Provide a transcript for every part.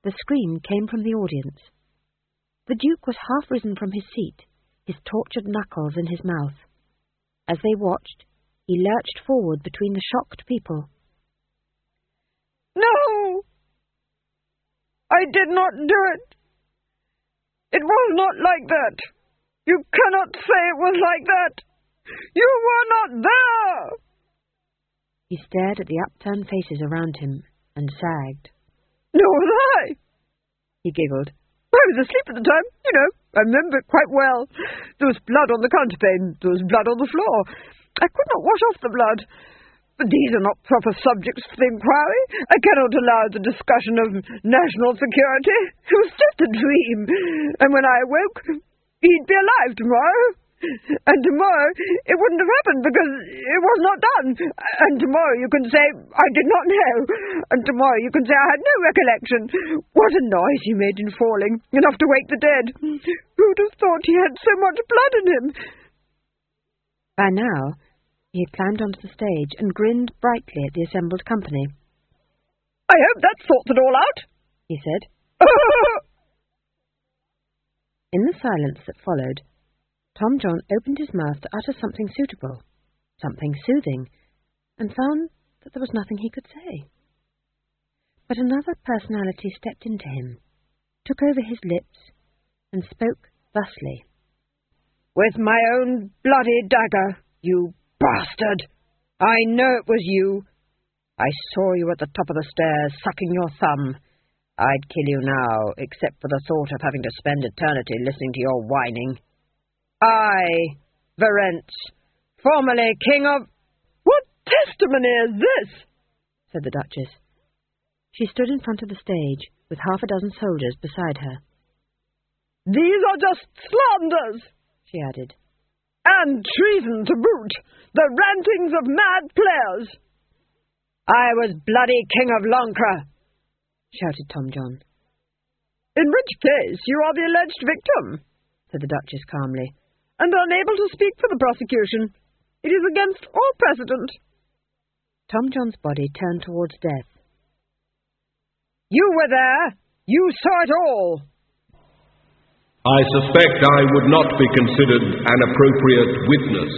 The scream came from the audience. The Duke was half risen from his seat, his tortured knuckles in his mouth. As they watched, he lurched forward between the shocked people. "No! I did not do it. It was not like that. You cannot say it was like that. You were not there!" He stared at the upturned faces around him and sagged. "Nor was I," he giggled. "I was asleep at the time, you know. I remember it quite well. There was blood on the counterpane. There was blood on the floor. I could not wash off the blood. But these are not proper subjects for the inquiry. I cannot allow the discussion of national security. It was just a dream. And when I awoke, he'd be alive tomorrow. And tomorrow it wouldn't have happened because it was not done. And tomorrow you can say, I did not know. And tomorrow you can say I had no recollection. What a noise he made in falling, enough to wake the dead. Who'd have thought he had so much blood in him?" By now, he had climbed onto the stage and grinned brightly at the assembled company. "I hope that sorts it all out," he said. In the silence that followed, Tom John opened his mouth to utter something suitable, something soothing, and found that there was nothing he could say. But another personality stepped into him, took over his lips, and spoke thusly. "With my own bloody dagger, you bastard! I know it was you. I saw you at the top of the stairs, sucking your thumb. I'd kill you now, except for the thought of having to spend eternity listening to your whining. I, Verence, formerly King of—" "What testimony is this?" said the Duchess. She stood in front of the stage, with half a dozen soldiers beside her. "These are just slanders," she added. "And treason to boot, the rantings of mad players." "I was bloody King of Loncre," shouted Tom John. "In which case you are the alleged victim," said the Duchess calmly, "and unable to speak for the prosecution. It is against all precedent." Tom John's body turned towards death. "You were there. You saw it all." "I suspect I would not be considered an appropriate witness."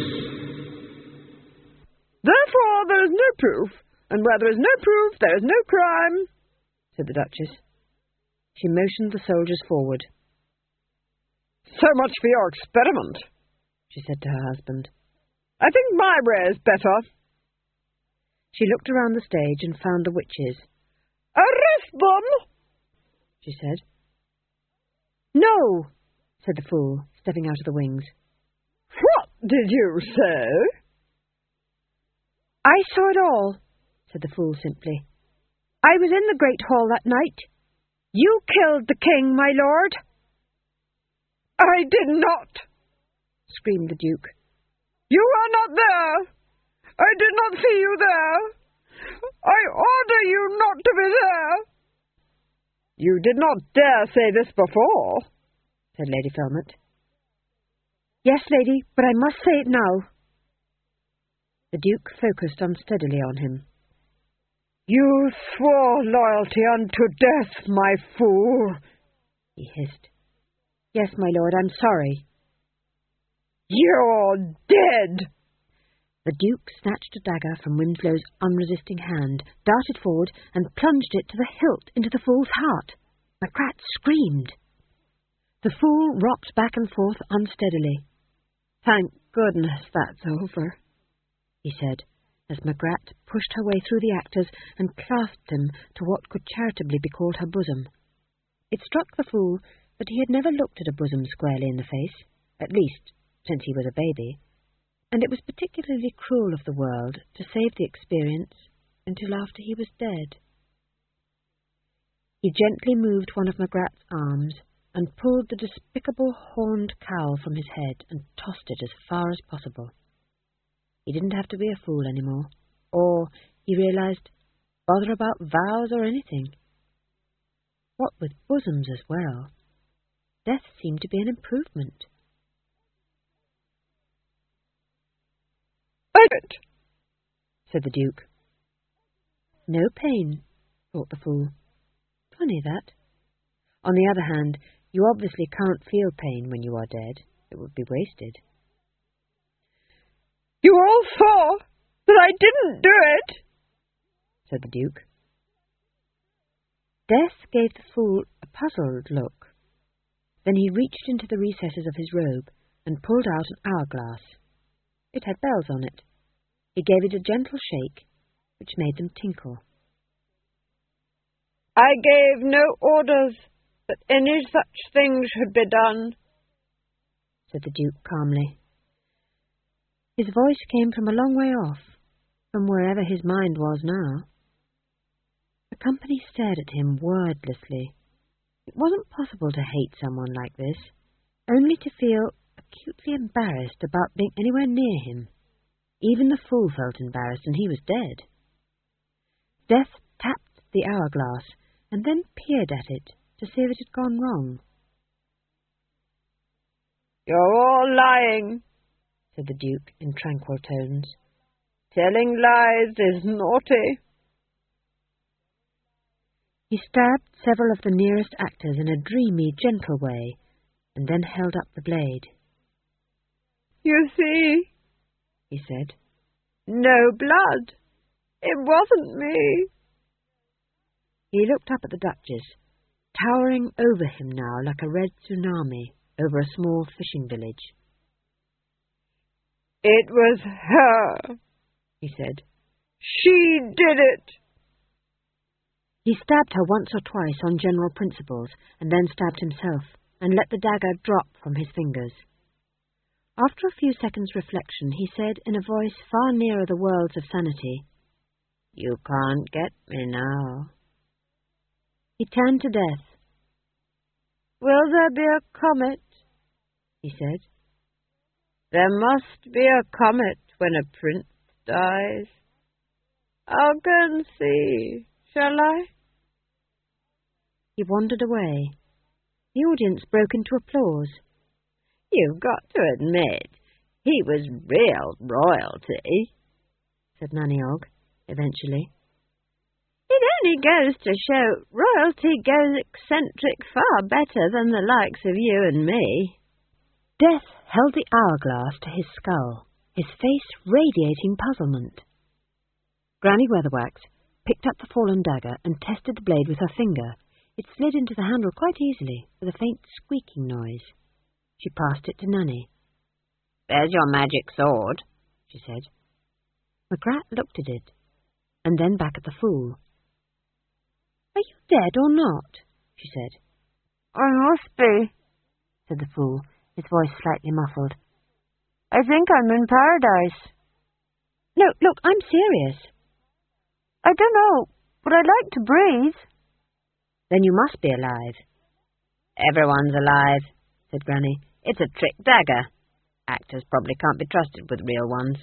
"Therefore there is no proof, and where there is no proof there is no crime," said the Duchess. She motioned the soldiers forward. "So much for your experiment," she said to her husband. "I think my way is better." She looked around the stage and found the witches. "Arrest them," she said. "No," said the fool, stepping out of the wings. "What did you say?" "I saw it all," said the fool simply. "I was in the great hall that night. You killed the king, my lord." "I did not," screamed the Duke. "You were not there. I did not see you there. I order you not to be there." "You did not dare say this before," said Lady Felmont. "Yes, lady, but I must say it now." The Duke focused unsteadily on him. "You swore loyalty unto death, my fool," he hissed. "Yes, my lord, I'm sorry." "You're dead." The Duke snatched a dagger from Winslow's unresisting hand, darted forward, and plunged it to the hilt into the fool's heart. Macratt screamed. The fool rocked back and forth unsteadily. "Thank goodness that's over," he said, as Macratt pushed her way through the actors and clasped him to what could charitably be called her bosom. It struck the fool that he had never looked at a bosom squarely in the face, at least since he was a baby, and it was particularly cruel of the world to save the experience until after he was dead. He gently moved one of Macratt's arms and pulled the despicable horned cowl from his head and tossed it as far as possible. He didn't have to be a fool anymore, or, he realized, bother about vows or anything. What with bosoms as well, death seemed to be an improvement. "It," said the Duke. No pain, thought the fool. Funny that. On the other hand, you obviously can't feel pain when you are dead. It would be wasted. You all saw that I didn't do it, said the Duke. Death gave the fool a puzzled look. Then he reached into the recesses of his robe and pulled out an hourglass. It had bells on it. He gave it a gentle shake, which made them tinkle. I gave no orders that any such thing should be done, said the Duke calmly. His voice came from a long way off, from wherever his mind was now. The company stared at him wordlessly. It wasn't possible to hate someone like this, only to feel acutely embarrassed about being anywhere near him. Even the fool felt embarrassed, and he was dead. Death tapped the hourglass, and then peered at it to see if it had gone wrong. You're all lying, said the Duke in tranquil tones. Telling lies is naughty. He stabbed several of the nearest actors in a dreamy, gentle way, and then held up the blade. You see, he said, no blood. It wasn't me. He looked up at the Duchess, towering over him now like a red tsunami over a small fishing village. It was her, he said. She did it. He stabbed her once or twice on general principles, and then stabbed himself, and let the dagger drop from his fingers. After a few seconds' reflection, he said in a voice far nearer the worlds of sanity, You can't get me now. He turned to Death. Will there be a comet? He said. There must be a comet when a prince dies. I'll go and see, shall I? He wandered away. The audience broke into applause. You've got to admit, he was real royalty, said Nanny Og, eventually. It only goes to show royalty goes eccentric far better than the likes of you and me. Death held the hourglass to his skull, his face radiating puzzlement. Granny Weatherwax picked up the fallen dagger and tested the blade with her finger. It slid into the handle quite easily, with a faint squeaking noise. She passed it to Nanny. There's your magic sword, she said. Magrat looked at it, and then back at the fool. Are you dead or not? She said. I must be, said the fool, his voice slightly muffled. I think I'm in paradise. No, look, I'm serious. I don't know, but I'd like to breathe. Then you must be alive. Everyone's alive, said Granny. It's a trick dagger. Actors probably can't be trusted with real ones.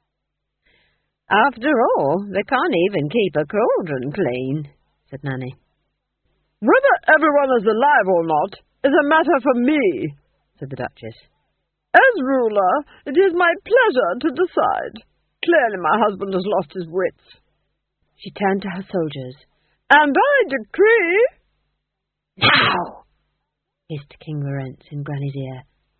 After all, they can't even keep a cauldron clean, said Nanny. Whether everyone is alive or not is a matter for me, said the Duchess. As ruler, it is my pleasure to decide. Clearly my husband has lost his wits. She turned to her soldiers. And I decree... Now! hissed King Lorenz in Granny's ear.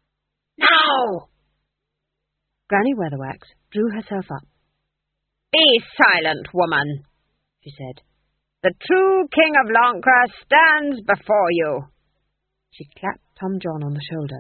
Now! Granny Weatherwax drew herself up. Be silent, woman, she said. The true King of Lancre stands before you. She clapped Tom John on the shoulder.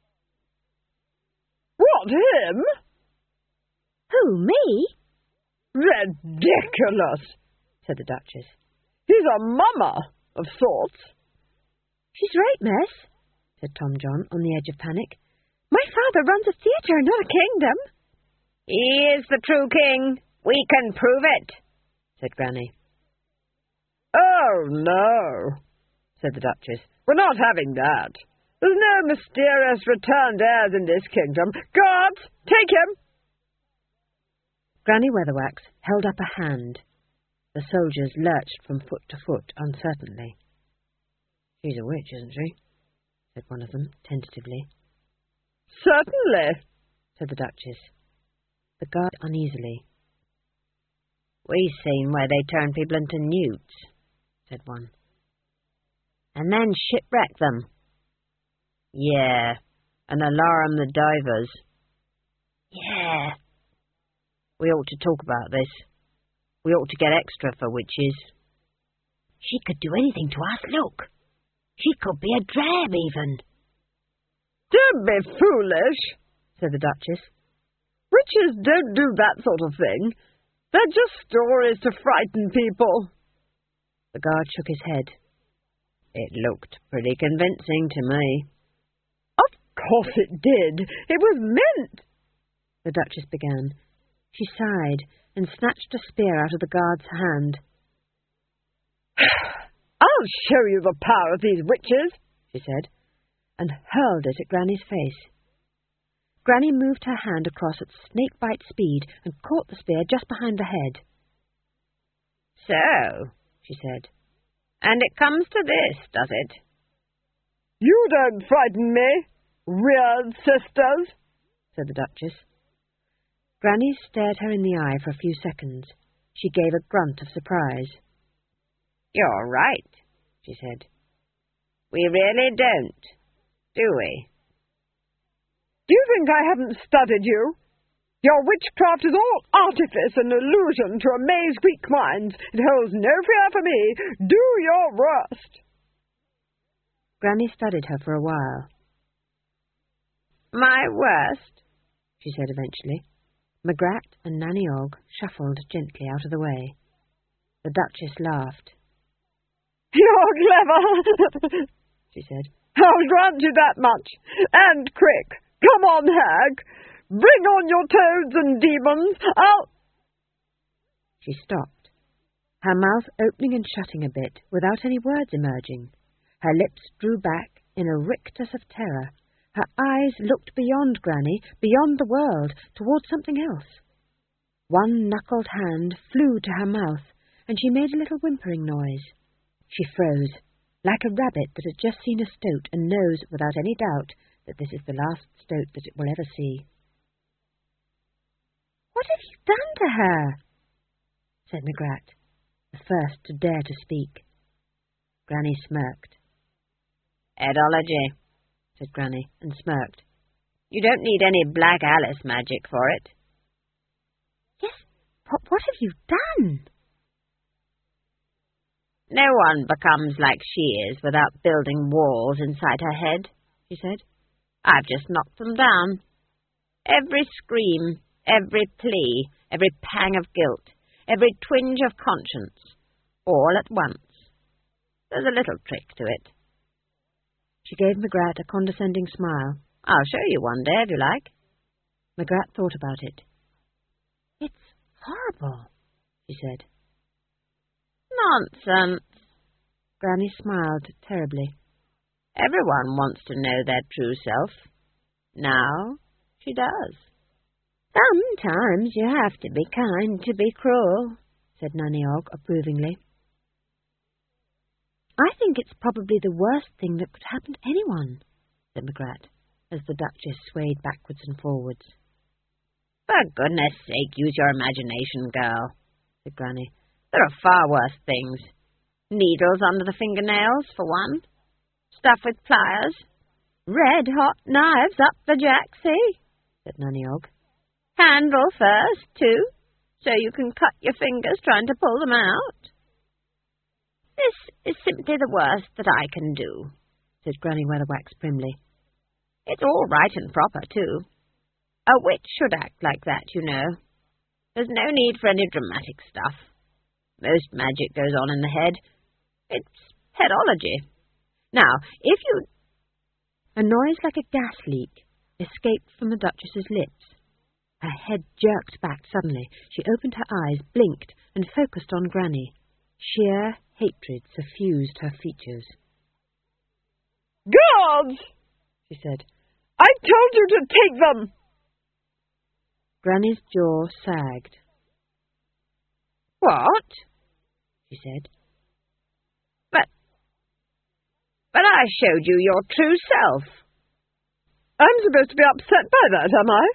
What, him? Who, me? Ridiculous, said the Duchess. He's a mummer, of sorts. She's right, miss, said Tom John, on the edge of panic. My father runs a theatre, not a kingdom. He is the true king. We can prove it, said Granny. Oh, no, said the Duchess. We're not having that. There's no mysterious returned heirs in this kingdom. Guards, take him! Granny Weatherwax held up a hand. The soldiers lurched from foot to foot uncertainly. She's a witch, isn't she? Said one of them, tentatively. Certainly, said the Duchess. The guard uneasily. We've seen where they turn people into newts, said one. And then shipwreck them. Yeah, and alarm the divers. Yeah. We ought to talk about this. We ought to get extra for witches. She could do anything to us, look. She could be a drab, even. Don't be foolish, said the Duchess. Witches don't do that sort of thing. They're just stories to frighten people. The guard shook his head. It looked pretty convincing to me. Of course it did. It was meant. The Duchess began. She sighed and snatched a spear out of the guard's hand. I'll show you the power of these witches, she said, and hurled it at Granny's face. Granny moved her hand across at snake-bite speed and caught the spear just behind the head. So, she said, and it comes to this, does it? You don't frighten me, weird sisters, said the Duchess. Granny stared her in the eye for a few seconds. She gave a grunt of surprise. You're right, she said. We really don't, do we? Do you think I haven't studied you? Your witchcraft is all artifice and illusion to amaze weak minds. It holds no fear for me. Do your worst. Granny studied her for a while. My worst, she said eventually. Magrat and Nanny Og shuffled gently out of the way. The Duchess laughed. You're clever, she said. I'll grant you that much. And quick. Come on, hag. Bring on your toads and demons. She stopped, her mouth opening and shutting a bit without any words emerging. Her lips drew back in a rictus of terror. Her eyes looked beyond Granny, beyond the world, towards something else. One knuckled hand flew to her mouth, and she made a little whimpering noise. She froze, like a rabbit that had just seen a stoat and knows, without any doubt, that this is the last stoat that it will ever see. What have you done to her? Said Magrat, the first to dare to speak. Granny smirked. Edology, said Granny, and smirked. You don't need any Black Alice magic for it. Yes, what have you done? No one becomes like she is without building walls inside her head, she said. I've just knocked them down. Every scream, every plea, every pang of guilt, every twinge of conscience, all at once. There's a little trick to it. She gave Magrat a condescending smile. I'll show you one day, if you like. Magrat thought about it. It's horrible, she said. Nonsense. Granny smiled terribly. Everyone wants to know their true self. Now she does. Sometimes you have to be kind to be cruel, said Nanny Og approvingly. I think it's probably the worst thing that could happen to anyone, said Magrat, as the Duchess swayed backwards and forwards. For goodness sake, use your imagination, girl, said Granny. There are far worse things. Needles under the fingernails, for one. Stuff with pliers. Red-hot knives up the jacksie, said Nanny Og. Handle first, too, so you can cut your fingers trying to pull them out. This is simply the worst that I can do, said Granny Weatherwax primly. It's all right and proper, too. A witch should act like that, you know. There's no need for any dramatic stuff. Most magic goes on in the head. It's headology. Now, if you... A noise like a gas leak escaped from the Duchess's lips. Her head jerked back suddenly. She opened her eyes, blinked, and focused on Granny. Sheer hatred suffused her features. Guards! She said. I told you to take them! Granny's jaw sagged. What? She said. But I showed you your true self. I'm supposed to be upset by that, am I?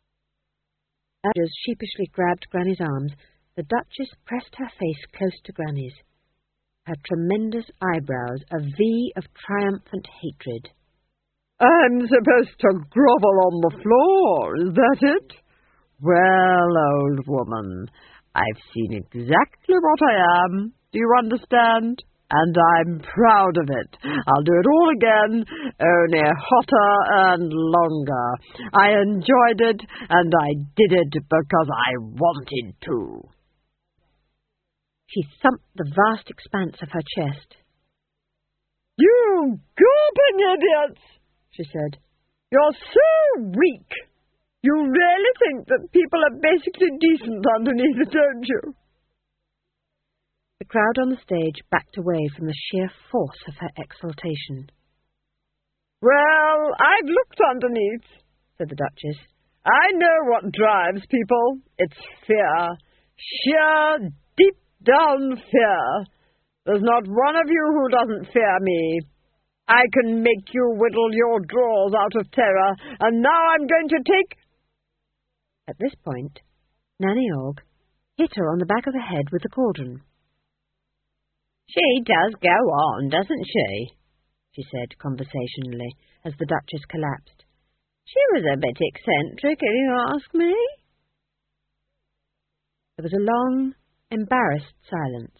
As sheepishly grabbed Granny's arms, the Duchess pressed her face close to Granny's. her tremendous eyebrows a V of triumphant hatred. I'm supposed to grovel on the floor, is that it? Well, old woman, I've seen exactly what I am. Do you understand? And I'm proud of it. I'll do it all again, only hotter and longer. I enjoyed it, and I did it because I wanted to. She thumped the vast expanse of her chest. You gulping idiots, she said. You're so weak. You really think that people are basically decent underneath it, don't you? The crowd on the stage backed away from the sheer force of her exultation. Well, I've looked underneath, said the Duchess. I know what drives people. It's fear. Sheer, deep-down fear. There's not one of you who doesn't fear me. I can make you whittle your drawers out of terror, and now I'm going to take... At this point, Nanny Ogg hit her on the back of the head with the cauldron. She does go on, doesn't she said conversationally, as the Duchess collapsed. She was a bit eccentric, if you ask me. There was a long, embarrassed silence.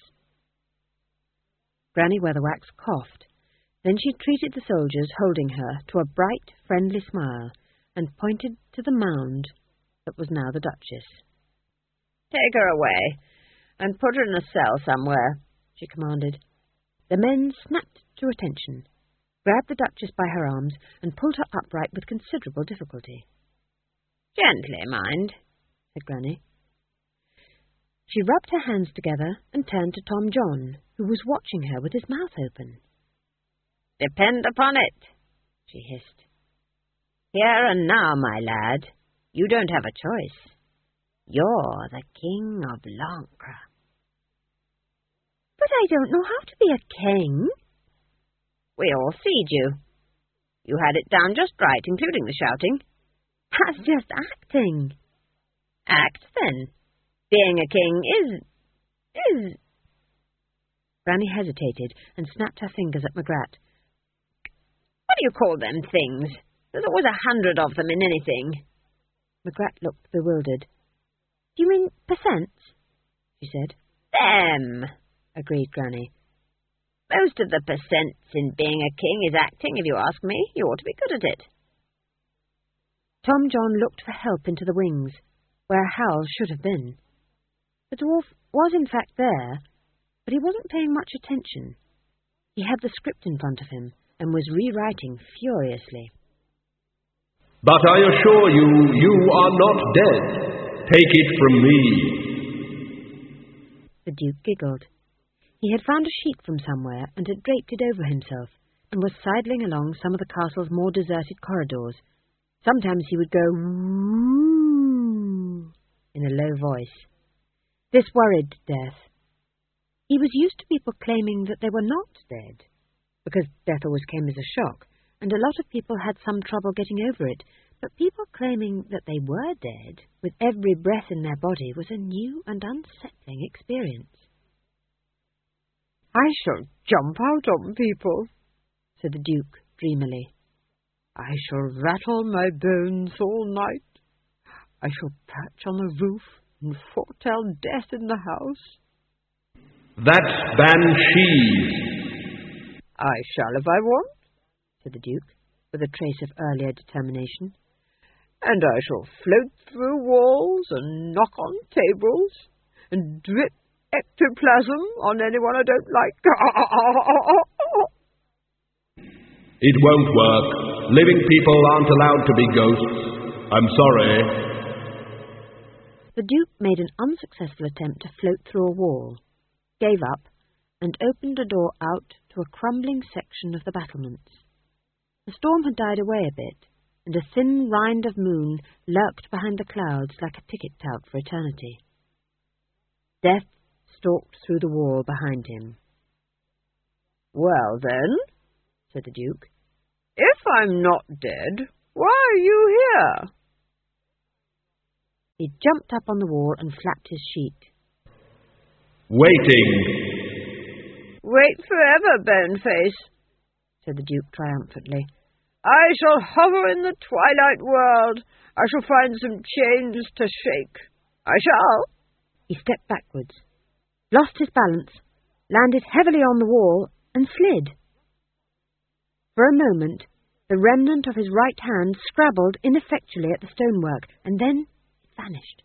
Granny Weatherwax coughed. Then she treated the soldiers holding her to a bright, friendly smile and pointed to the mound that was now the Duchess. Take her away and put her in a cell somewhere, she commanded. The men snapped to attention, grabbed the Duchess by her arms, and pulled her upright with considerable difficulty. Gently, mind, said Granny. She rubbed her hands together and turned to Tom John, who was watching her with his mouth open. Depend upon it, she hissed. Here and now, my lad, you don't have a choice. You're the King of Lancre. But I don't know how to be a king. We all seed you. You had it down just right, including the shouting. That's just acting. Act, then. Being a king is... Granny hesitated and snapped her fingers at Magrat. What do you call them things? There's always 100 of them in anything. Magrat looked bewildered. Do you mean percents? She said. Them, agreed Granny. Most of the percents in being a king is acting, if you ask me. You ought to be good at it. Tom John looked for help into the wings, where Hal should have been. The dwarf was in fact there, but he wasn't paying much attention. He had the script in front of him and was rewriting furiously. But I assure you, you are not dead. Take it from me. The Duke giggled. He had found a sheet from somewhere and had draped it over himself, and was sidling along some of the castle's more deserted corridors. Sometimes he would go "Woo" in a low voice. This worried Death. He was used to people claiming that they were not dead, because death always came as a shock, and a lot of people had some trouble getting over it, but people claiming that they were dead, with every breath in their body, was a new and unsettling experience. I shall jump out on people, said the Duke dreamily. I shall rattle my bones all night. I shall perch on the roof and foretell death in the house. That's banshees. I shall if I want, said the Duke, with a trace of earlier determination. And I shall float through walls and knock on tables and drip ectoplasm on anyone I don't like. It won't work. Living people aren't allowed to be ghosts. I'm sorry. The Duke made an unsuccessful attempt to float through a wall, gave up, and opened a door out to a crumbling section of the battlements. The storm had died away a bit, and a thin rind of moon lurked behind the clouds like a ticket tout for eternity. Death stalked through the wall behind him. Well, then, said the Duke, if I'm not dead, why are you here? He jumped up on the wall and flapped his sheet. Waiting. wait forever, Boneface," said the Duke triumphantly. "I shall hover in the twilight world. I shall find some chains to shake. I shall." He stepped backwards, lost his balance, landed heavily on the wall, and slid. For a moment, the remnant of his right hand scrabbled ineffectually at the stonework, and then it vanished.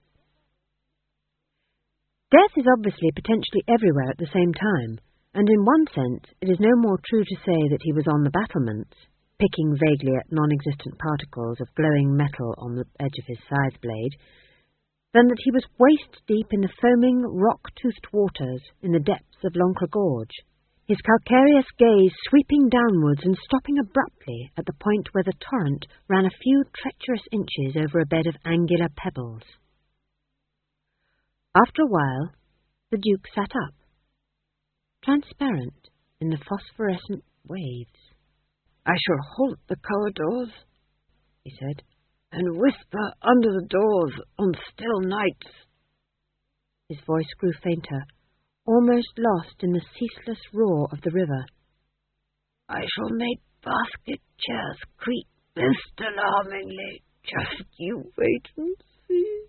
Death is obviously potentially everywhere at the same time, and in one sense it is no more true to say that he was on the battlements, picking vaguely at non-existent particles of glowing metal on the edge of his scythe blade, than that he was waist-deep in the foaming, rock-toothed waters in the depths of Loncre Gorge, his calcareous gaze sweeping downwards and stopping abruptly at the point where the torrent ran a few treacherous inches over a bed of angular pebbles. After a while, the Duke sat up, transparent in the phosphorescent waves. "I shall haunt the corridors," he said, "and whisper under the doors on still nights." His voice grew fainter, almost lost in the ceaseless roar of the river. "I shall make basket chairs creak most alarmingly. Just you wait and see."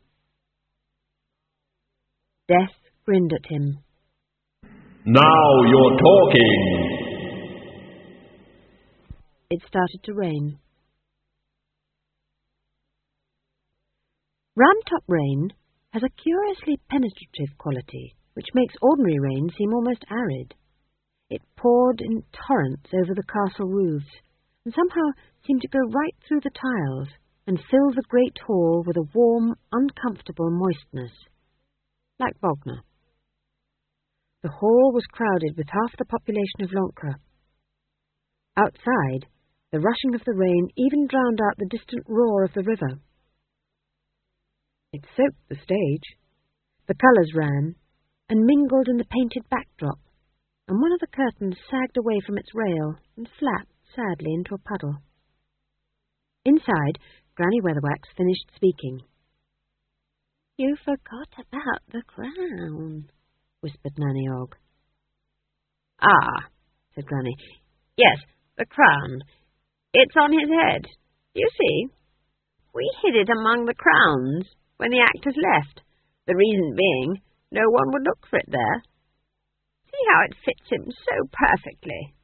Death grinned at him. Now you're talking. It started to rain. Ramtop rain has a curiously penetrative quality, which makes ordinary rain seem almost arid. It poured in torrents over the castle roofs, and somehow seemed to go right through the tiles and fill the great hall with a warm, uncomfortable moistness, like Bognor. The hall was crowded with half the population of Loncre. Outside, the rushing of the rain even drowned out the distant roar of the river. It soaked the stage. The colours ran and mingled in the painted backdrop, and one of the curtains sagged away from its rail and flapped sadly into a puddle. Inside, Granny Weatherwax finished speaking. "You forgot about the crown," whispered Nanny Og. "Ah," said Granny. "Yes, the crown. It's on his head. You see, we hid it among the crowns when the actors left, the reason being no one would look for it there. See how it fits him so perfectly."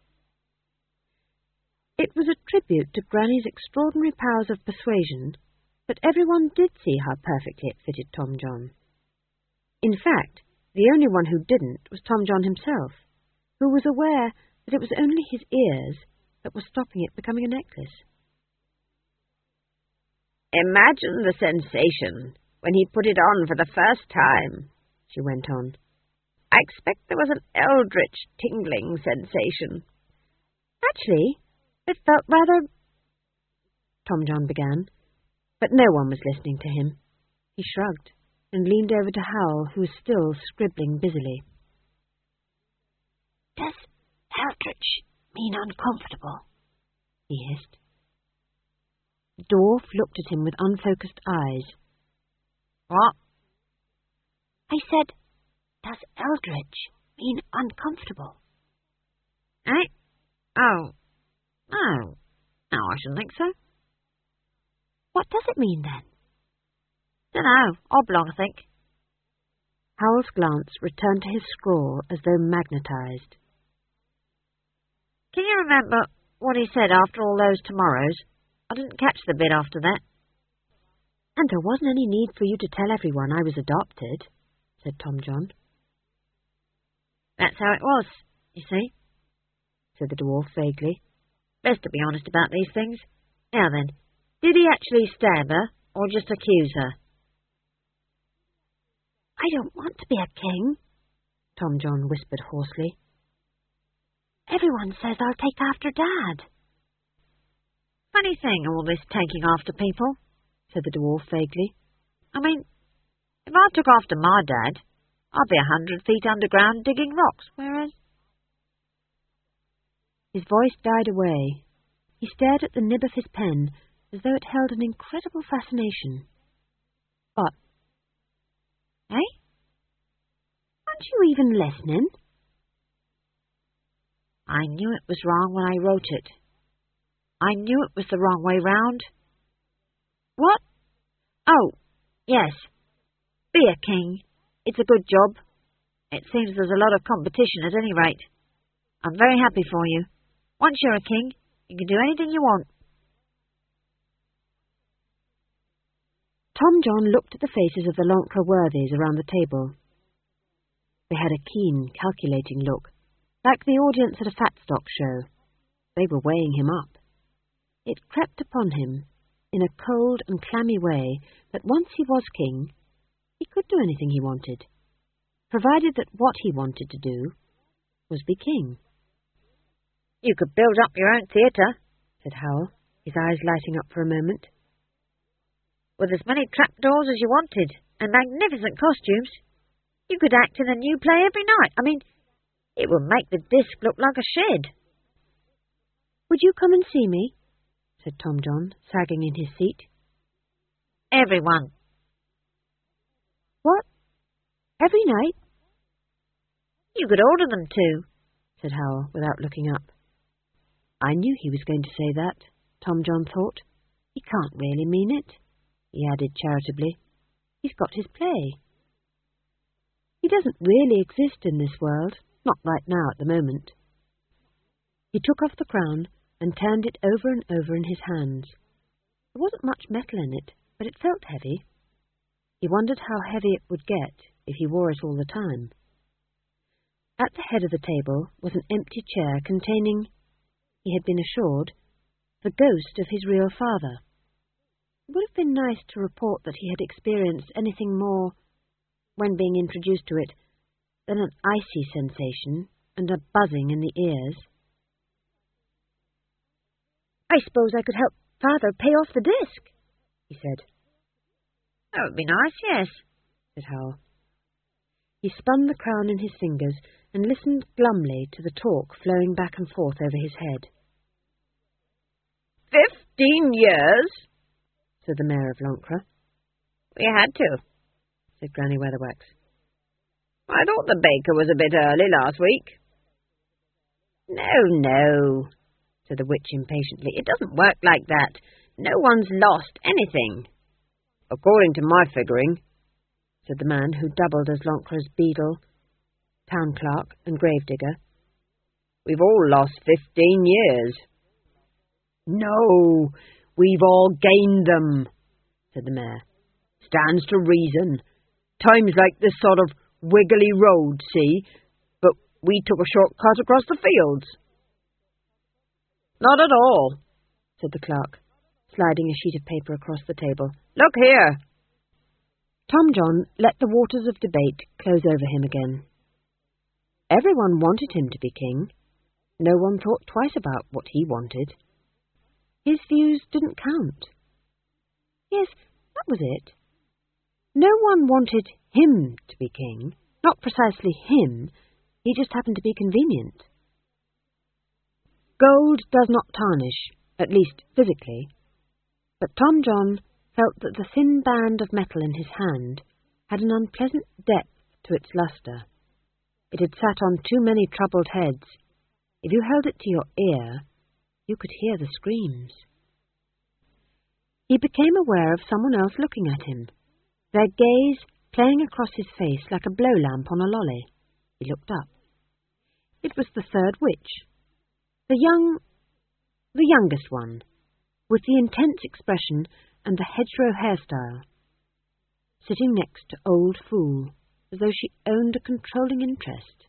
It was a tribute to Granny's extraordinary powers of persuasion, but everyone did see how perfectly it fitted Tom John. In fact, the only one who didn't was Tom John himself, who was aware that it was only his ears that were stopping it becoming a necklace. "Imagine the sensation when he put it on for the first time," she went on. "I expect there was an eldritch tingling sensation." "Actually, it felt rather—" Tom John began, but no one was listening to him. He shrugged and leaned over to Howl, who was still scribbling busily. "Does eldritch mean uncomfortable?" he hissed. The dwarf looked at him with unfocused eyes. "What?" "I said, does eldritch mean uncomfortable?" Eh? Oh. No. No, I shouldn't think so. "What does it mean, then?" Dunno. Oblong, I think." Howl's glance returned to his scrawl as though magnetized. "Can you remember what he said after all those tomorrows? I didn't catch the bit after that." "And there wasn't any need for you to tell everyone I was adopted," said Tom John. "That's how it was, you see," said the dwarf vaguely. "Best to be honest about these things. Now then, did he actually stab her, or just accuse her?" "I don't want to be a king," Tom John whispered hoarsely. "Everyone says I'll take after Dad." "Funny thing, all this taking after people," said the dwarf vaguely. "I mean, if I took after my dad, I'd be 100 feet underground digging rocks, whereas—" His voice died away. He stared at the nib of his pen as though it held an incredible fascination. "But—" "Eh? Aren't you even listening?" I knew it was wrong when I wrote it. I knew it was the wrong way round. What? Oh, yes. Be a king. It's a good job. It seems there's a lot of competition at any rate. I'm very happy for you. Once you're a king, you can do anything you want. Tom John looked at the faces of the Lancre worthies around the table. They had a keen, calculating look, like the audience at a fat stock show. They were weighing him up. It crept upon him, in a cold and clammy way, that once he was king, he could do anything he wanted, provided that what he wanted to do was be king. You could build up your own theatre, said Howell, his eyes lighting up for a moment. With as many trapdoors as you wanted, and magnificent costumes. You could act in a new play every night. I mean, it would make the disc look like a shed. Would you come and see me? Said Tom John, sagging in his seat. Everyone. What? Every night? You could order them to, said Howell, without looking up. I knew he was going to say that, Tom John thought. He can't really mean it, he added charitably. He's got his play. He doesn't really exist in this world, not right now at the moment. He took off the crown and turned it over and over in his hands. There wasn't much metal in it, but it felt heavy. He wondered how heavy it would get if he wore it all the time. At the head of the table was an empty chair containing, he had been assured, the ghost of his real father. It would have been nice to report that he had experienced anything more, when being introduced to it, than an icy sensation and a buzzing in the ears. I suppose I could help Father pay off the disc, he said. That would be nice, yes, said Howell. He spun the crown in his fingers and listened glumly to the talk flowing back and forth over his head. 15 years, said the Mayor of Lancre. We had to, said Granny Weatherwax. I thought the baker was a bit early last week. No, said the witch impatiently. It doesn't work like that. No one's lost anything. According to my figuring, said the man who doubled as Lancre's beadle, town clerk and gravedigger. We've all lost 15 years. No, we've all gained them, said the mayor. Stands to reason. Time's like this sort of wiggly road, see? But we took a shortcut across the fields. Not at all, said the clerk, sliding a sheet of paper across the table. Look here. Tom John let the waters of debate close over him again. Everyone wanted him to be king. No one thought twice about what he wanted. His views didn't count. Yes, that was it. No one wanted him to be king. Not precisely him. He just happened to be convenient. Gold does not tarnish, at least physically. But Tom John felt that the thin band of metal in his hand had an unpleasant depth to its lustre. It had sat on too many troubled heads. If you held it to your ear, you could hear the screams. He became aware of someone else looking at him, their gaze playing across his face like a blow lamp on a lolly. He looked up. It was the third witch, the youngest one, with the intense expression and the hedgerow hairstyle, sitting next to Old Fool, as though she owned a controlling interest.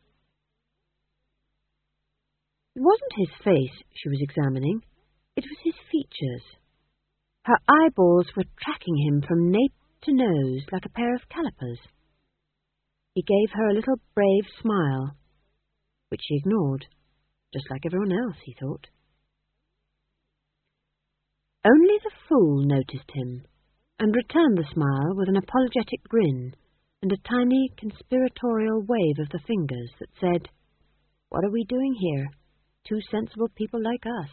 It wasn't his face she was examining, it was his features. Her eyeballs were tracking him from nape to nose like a pair of calipers. He gave her a little brave smile, which she ignored, just like everyone else, he thought. Only the fool noticed him, and returned the smile with an apologetic grin and a tiny conspiratorial wave of the fingers that said, "What are we doing here? Two sensible people like us."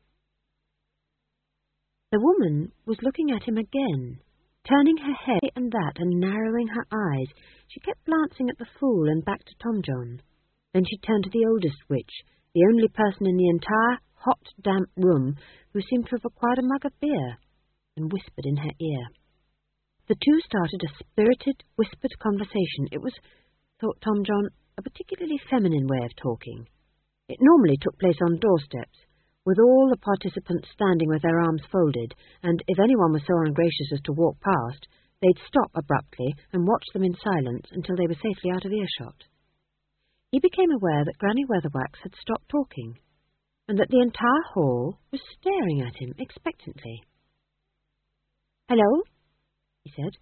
The woman was looking at him again, turning her head and that and narrowing her eyes. She kept glancing at the fool and back to Tom John. Then she turned to the oldest witch the only person in the entire hot, damp room who seemed to have acquired a mug of beer, and whispered in her ear. The two started a spirited, whispered conversation. It was, thought Tom John, a particularly feminine way of talking. It normally took place on doorsteps, with all the participants standing with their arms folded, and if anyone was so ungracious as to walk past, they'd stop abruptly and watch them in silence until they were safely out of earshot. He became aware that Granny Weatherwax had stopped talking, and that the entire hall was staring at him expectantly. "Hello?" he said.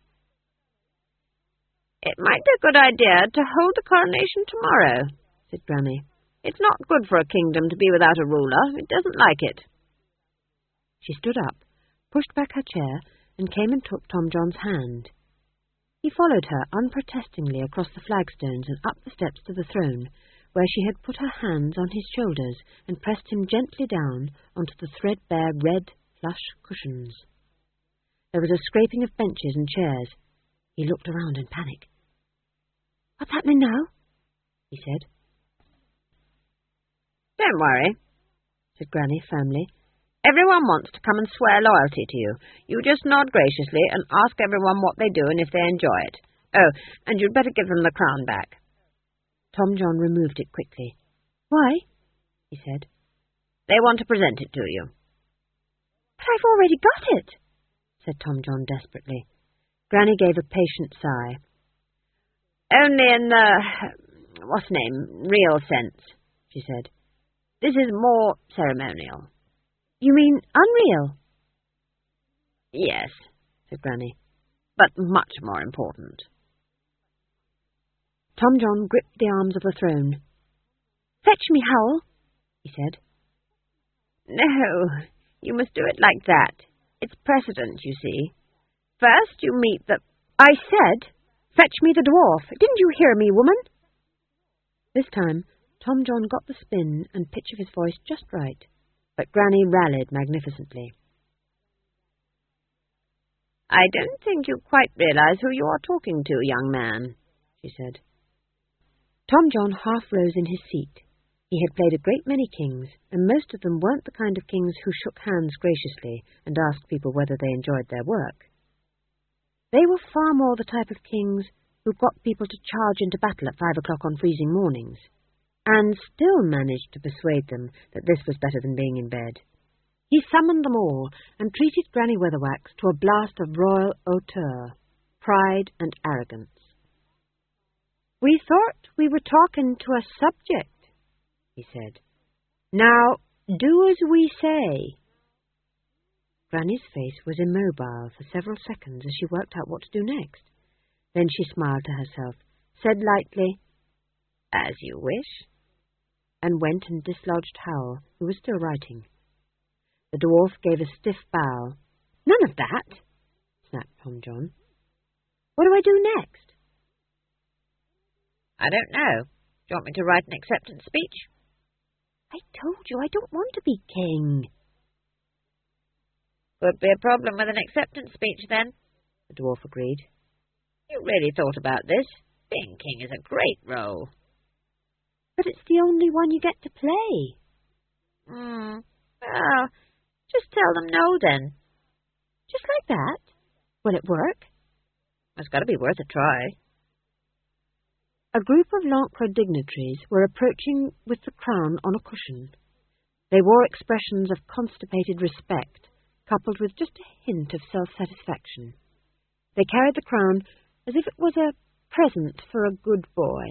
"It might be a good idea to hold the coronation tomorrow," said Granny. "It's not good for a kingdom to be without a ruler. It doesn't like it." She stood up, pushed back her chair, and came and took Tom John's hand. He followed her unprotestingly across the flagstones and up the steps to the throne, where she had put her hands on his shoulders and pressed him gently down onto the threadbare red plush cushions. There was a scraping of benches and chairs. He looked around in panic. "What's happening now?" he said. "Don't worry," said Granny firmly. "Everyone wants to come and swear loyalty to you. You just nod graciously and ask everyone what they do and if they enjoy it. Oh, and you'd better give them the crown back." Tom John removed it quickly. "Why?" he said. "They want to present it to you." "But I've already got it," said Tom John desperately. Granny gave a patient sigh. "Only in the, real sense," she said. "This is more ceremonial." "You mean unreal?" "Yes," said Granny, "but much more important." Tom John gripped the arms of the throne. "Fetch me, Howl," he said. "No, you must do it like that. It's precedent, you see. First you meet the—" "I said, fetch me the dwarf. Didn't you hear me, woman?" This time, Tom John got the spin and pitch of his voice just right, but Granny rallied magnificently. "I don't think you quite realize who you are talking to, young man," she said. Tom John half rose in his seat. He had played a great many kings, and most of them weren't the kind of kings who shook hands graciously and asked people whether they enjoyed their work. They were far more the type of kings who got people to charge into battle at 5 o'clock on freezing mornings, and still managed to persuade them that this was better than being in bed. He summoned them all and treated Granny Weatherwax to a blast of royal hauteur, pride and arrogance. "We thought we were talking to a subject," he said. "Now, do as we say." Granny's face was immobile for several seconds as she worked out what to do next. Then she smiled to herself, said lightly, "As you wish," and went and dislodged Howl, who was still writing. The dwarf gave a stiff bow. "None of that," snapped Tom John. "What do I do next?" "I don't know. Do you want me to write an acceptance speech?" "I told you I don't want to be king." "Could be a problem with an acceptance speech, then," the dwarf agreed. "You really thought about this. Being king is a great role." "But it's the only one you get to play." Well, just tell them no, then." "Just like that? Will it work?" "It's got to be worth a try." A group of Lancre dignitaries were approaching with the crown on a cushion. They wore expressions of constipated respect, coupled with just a hint of self-satisfaction. They carried the crown as if it was a present for a good boy.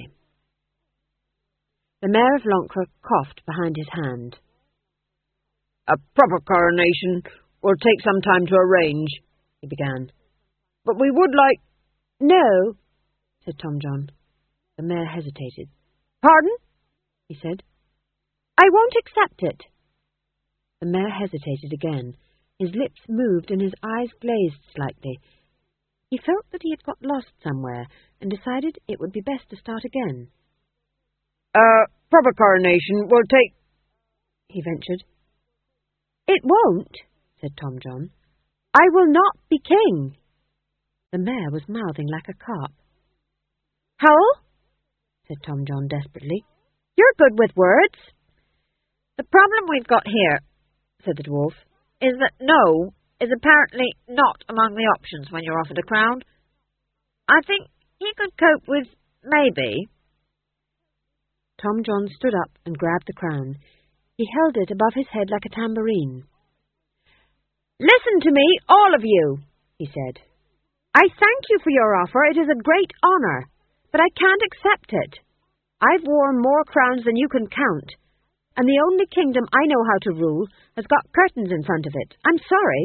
The Mayor of Lancre coughed behind his hand. "A proper coronation will take some time to arrange," he began. "But we would like—" "No," said Tom John. The Mayor hesitated. "Pardon?" he said. "I won't accept it." The Mayor hesitated again. His lips moved and his eyes glazed slightly. He felt that he had got lost somewhere and decided it would be best to start again. "A proper coronation will take—" he ventured. "It won't," said Tom John. "I will not be king." The Mayor was mouthing like a carp. "Howl," said Tom John desperately. "You're good with words." The problem we've got here, said the dwarf, is that no is apparently not among the options when you're offered a crown. I think he could cope with maybe. Tom John stood up and grabbed the crown. He held it above his head like a tambourine. Listen to me, all of you, he said. I thank you for your offer. It is a great honour, but I can't accept it. I've worn more crowns than you can count, and the only kingdom I know how to rule has got curtains in front of it. I'm sorry.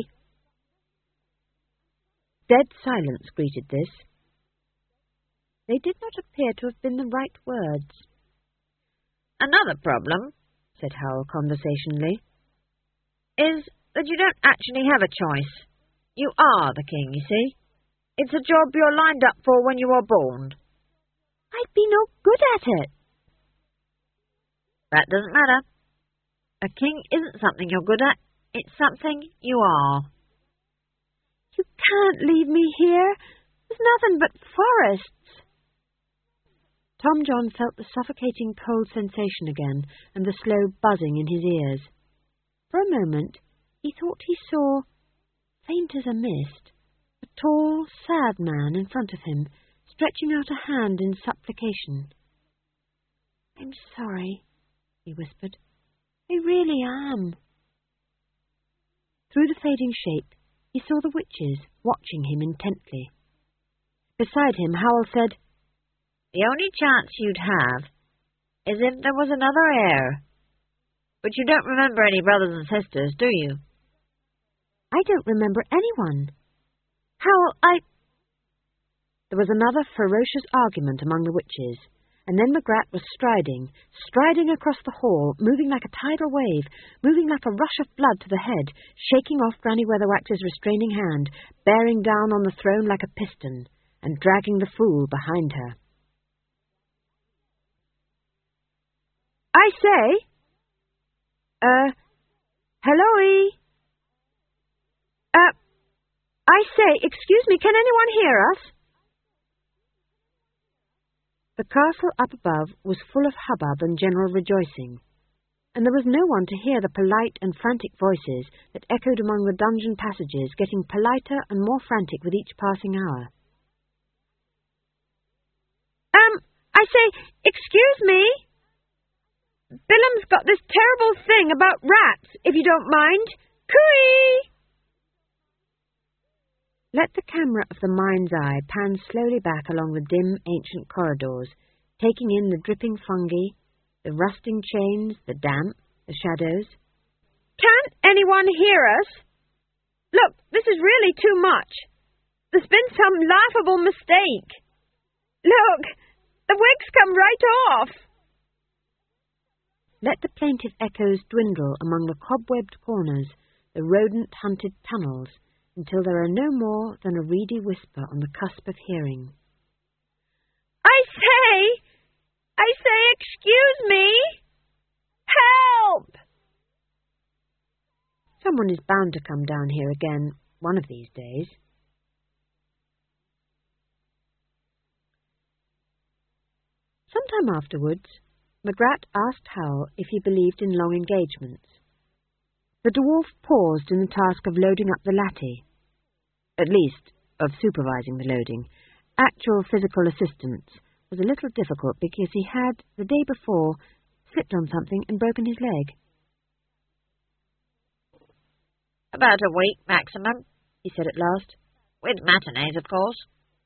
Dead silence greeted this. They did not appear to have been the right words. Another problem, said Howell conversationally, is that you don't actually have a choice. You are the king, you see. It's a job you're lined up for when you were born. I'd be no good at it. That doesn't matter. A king isn't something you're good at. It's something you are. You can't leave me here. There's nothing but forests. Tom John felt the suffocating cold sensation again and the slow buzzing in his ears. For a moment he thought he saw, faint as a mist, a tall, sad man in front of him, stretching out a hand in supplication. "I'm sorry," he whispered. "I really am." Through the fading shape he saw the witches watching him intently. Beside him Howell said, "The only chance you'd have is if there was another heir. But you don't remember any brothers and sisters, do you?" "I don't remember anyone. Howell, There was another ferocious argument among the witches, and then Magrat was striding across the hall, moving like a tidal wave, moving like a rush of blood to the head, shaking off Granny Weatherwax's restraining hand, bearing down on the throne like a piston, and dragging the fool behind her. "I say! Hello-y! I say, excuse me, can anyone hear us?" The castle up above was full of hubbub and general rejoicing, and there was no one to hear the polite and frantic voices that echoed among the dungeon passages, getting politer and more frantic with each passing hour. I say, excuse me! Billem's got this terrible thing about rats, if you don't mind. Cooey! Let the camera of the mind's eye pan slowly back along the dim, ancient corridors, taking in the dripping fungi, the rusting chains, the damp, the shadows. Can't anyone hear us? Look, this is really too much. There's been some laughable mistake. Look, the wigs come right off. Let the plaintive echoes dwindle among the cobwebbed corners, the rodent-hunted tunnels, until there are no more than a reedy whisper on the cusp of hearing. I say, excuse me! Help! Someone is bound to come down here again one of these days. Sometime afterwards, Magrat asked Howell if he believed in long engagements. The dwarf paused in the task of loading up the latte. At least, of supervising the loading. Actual physical assistance was a little difficult because he had, the day before, slipped on something and broken his leg. "About a week maximum," he said at last. "With matinees, of course."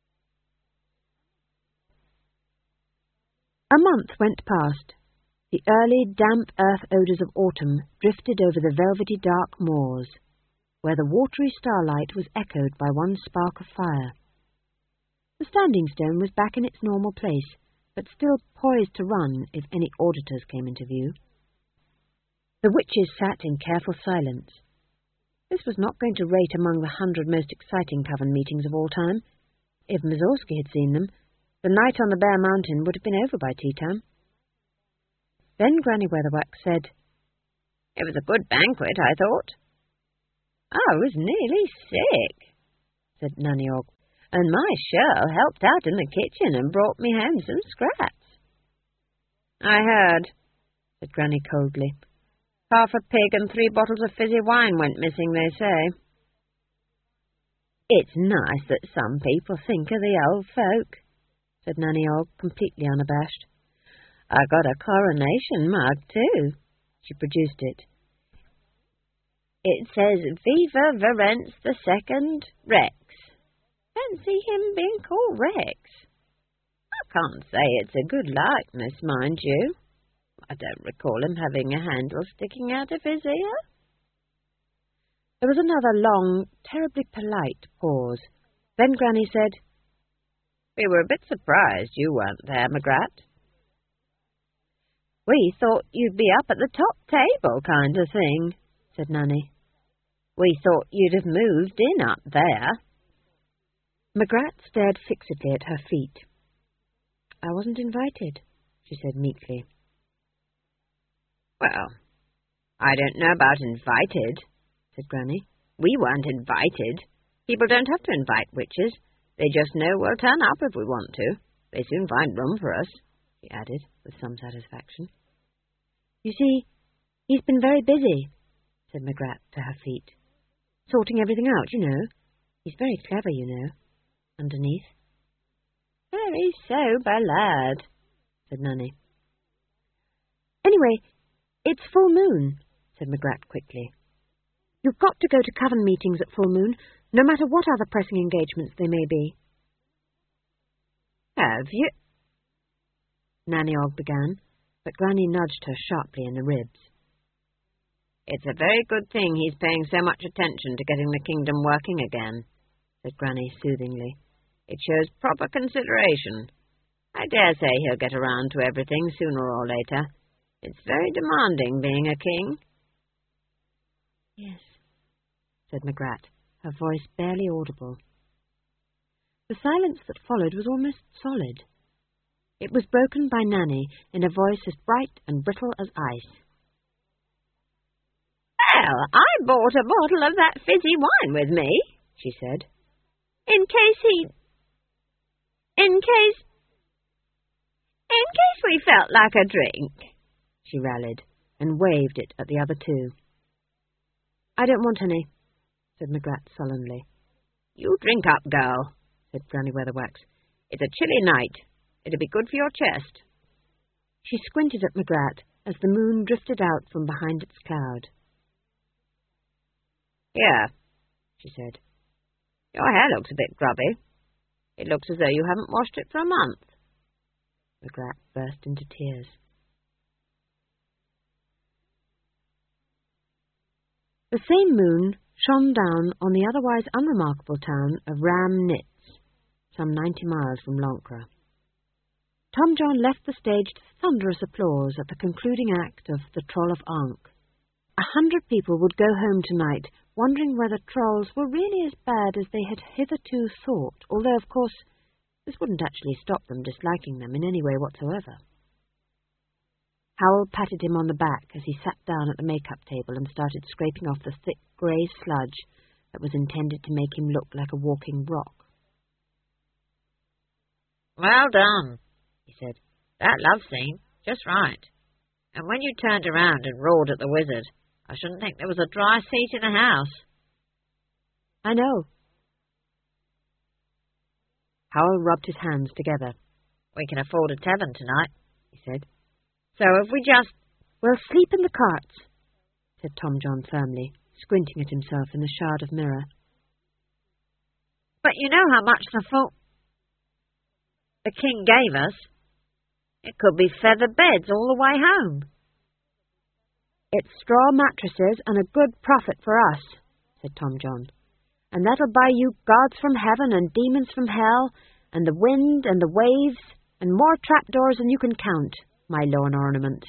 A month went past. The early, damp earth odours of autumn drifted over the velvety dark moors, where the watery starlight was echoed by one spark of fire. The standing stone was back in its normal place, but still poised to run if any auditors came into view. The witches sat in careful silence. This was not going to rate among the 100 most exciting coven meetings of all time. If Mussorgsky had seen them, the night on the bare mountain would have been over by tea-time. Then Granny Weatherwax said, "It was a good banquet, I thought." "I was nearly sick," said Nanny Og, "and my shirl helped out in the kitchen and brought me home some scraps." "I heard," said Granny coldly. Half a pig and 3 bottles of fizzy wine went missing, they say. It's nice that some people think of the old folk, said Nanny Ogg, completely unabashed. I got a coronation mug, too. She produced it. It says, Viva Verence II Rex. Fancy him being called Rex. I can't say it's a good likeness, mind you. I don't recall him having a handle sticking out of his ear. There was another long, terribly polite pause. Then Granny said, We were a bit surprised you weren't there, Magrat. We thought you'd be up at the top table kind of thing, said Nanny. We thought you'd have moved in up there. Magrat stared fixedly at her feet. I wasn't invited, she said meekly. Well, I don't know about invited, said Granny. We weren't invited. People don't have to invite witches. They just know we'll turn up if we want to. They soon find room for us, she added with some satisfaction. You see, he's been very busy, said Magrat to her feet. Sorting everything out, you know. He's very clever, you know, underneath. Very sober lad, said Nanny. Anyway, it's full moon, said Magrat quickly. You've got to go to coven meetings at full moon, no matter what other pressing engagements they may be. Have you? Nanny Ogg began, but Granny nudged her sharply in the ribs. It's a very good thing he's paying so much attention to getting the kingdom working again, said Granny soothingly. It shows proper consideration. I dare say he'll get around to everything sooner or later. It's very demanding being a king. Yes, said Magrat, her voice barely audible. The silence that followed was almost solid. It was broken by Nanny in a voice as bright and brittle as ice. Well, I bought a bottle of that fizzy wine with me, she said. In case we felt like a drink, she rallied, and waved it at the other two. I don't want any, said Magrat sullenly. You drink up, girl, said Granny Weatherwax. It's a chilly night. It'll be good for your chest. She squinted at Magrat as the moon drifted out from behind its cloud. Here, she said. Your hair looks a bit grubby. It looks as though you haven't washed it for a month. Magrat burst into tears. The same moon shone down on the otherwise unremarkable town of Ram Nitz, some 90 miles from Lancre. Tom John left the stage to thunderous applause at the concluding act of The Troll of Ankh. 100 people would go home tonight, wondering whether trolls were really as bad as they had hitherto thought, although, of course, this wouldn't actually stop them disliking them in any way whatsoever. Howell patted him on the back as he sat down at the make-up table and started scraping off the thick grey sludge that was intended to make him look like a walking rock. Well done, he said. That love scene, just right. And when you turned around and roared at the wizard, I shouldn't think there was a dry seat in the house. I know. Howell rubbed his hands together. We can afford a tavern tonight, he said. So if we just... We'll sleep in the carts, said Tom John firmly, squinting at himself in the shard of mirror. But you know how much the king gave us? It could be feather beds all the way home. It's straw mattresses and a good profit for us, said Tom John. And that'll buy you gods from heaven and demons from hell, and the wind and the waves, and more trapdoors than you can count, my lone ornament.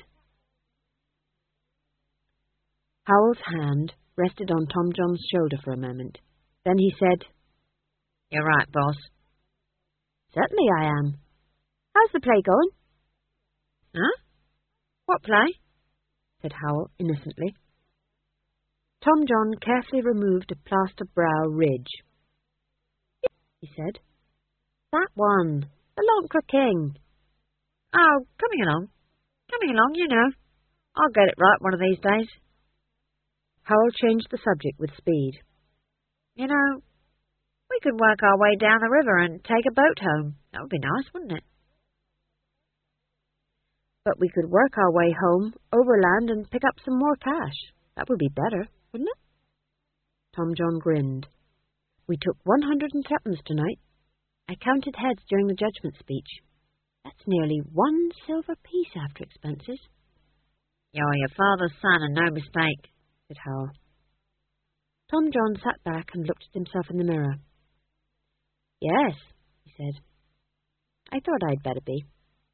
Howell's hand rested on Tom John's shoulder for a moment. Then he said, You're right, boss. Certainly I am. How's the play going? Huh? What play? Said Howell innocently. Tom John carefully removed a plaster-brow ridge. He said, That one, the Lancre King. Oh, coming along, you know. I'll get it right one of these days. Howell changed the subject with speed. You know, we could work our way down the river and take a boat home. That would be nice, wouldn't it? But we could work our way home, overland, and pick up some more cash. That would be better, wouldn't it? Tom John grinned. We took 100 tonight. I counted heads during the judgment speech. That's nearly 1 silver piece after expenses. You're your father's son and no mistake, said Howell. Tom John sat back and looked at himself in the mirror. Yes, he said. I thought I'd better be.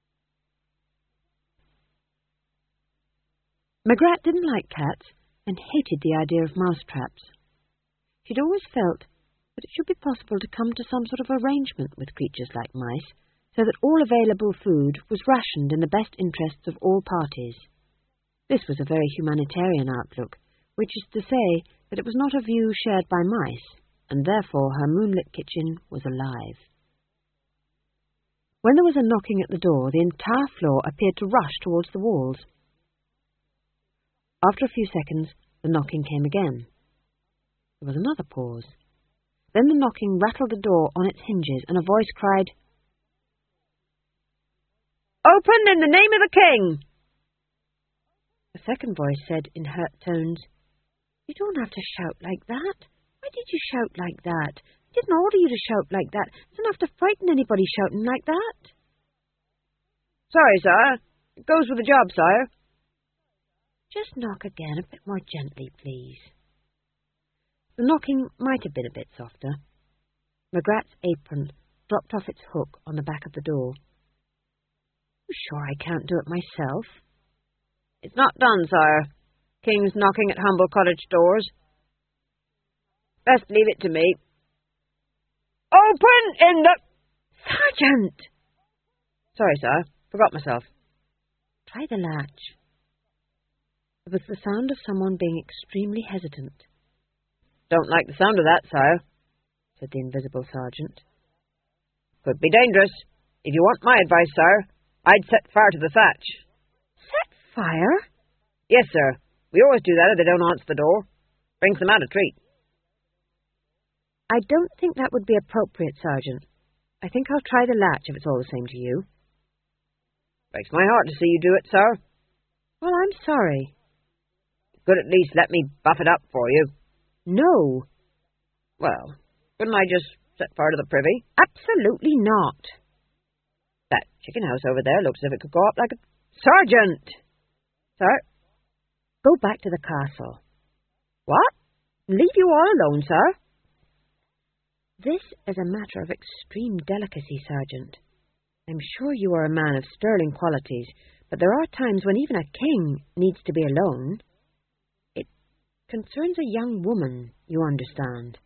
Magrat didn't like cats and hated the idea of mousetraps. She'd always felt that it should be possible to come to some sort of arrangement with creatures like mice, so that all available food was rationed in the best interests of all parties. This was a very humanitarian outlook, which is to say that it was not a view shared by mice, and therefore her moonlit kitchen was alive. When there was a knocking at the door, the entire floor appeared to rush towards the walls. After a few seconds, the knocking came again. There was another pause. Then the knocking rattled the door on its hinges, and a voice cried, "Open in the name of the king!" A second voice said in hurt tones, "You don't have to shout like that. Why did you shout like that? I didn't order you to shout like that. It's enough to frighten anybody shouting like that." "Sorry, sire. It goes with the job, sire." "Just knock again, a bit more gently, please." The knocking might have been a bit softer. Magrat's apron dropped off its hook on the back of the door. "You sure I can't do it myself?" "It's not done, sire. King's knocking at humble cottage doors. Best leave it to me. Open in the—" "Sergeant!" "Sorry, sire. Forgot myself." "Try the latch." There was the sound of someone being extremely hesitant. "Don't like the sound of that, sire," said the invisible sergeant. "Could be dangerous. If you want my advice, sire, I'd set fire to the thatch." "Set fire?" "Yes, sir. We always do that if they don't answer the door. Brings them out a treat." "I don't think that would be appropriate, Sergeant. I think I'll try the latch if it's all the same to you." "Breaks my heart to see you do it, sir." "Well, I'm sorry." "You could at least let me buff it up for you." "No." "Well, couldn't I just set fire to the privy?" "Absolutely not." "That chicken house over there looks as if it could go up like a—" "Sergeant!" "Sir?" "Go back to the castle." "What? Leave you all alone, sir?" "This is a matter of extreme delicacy, Sergeant. I'm sure you are a man of sterling qualities, but there are times when even a king needs to be alone. It concerns a young woman, you understand."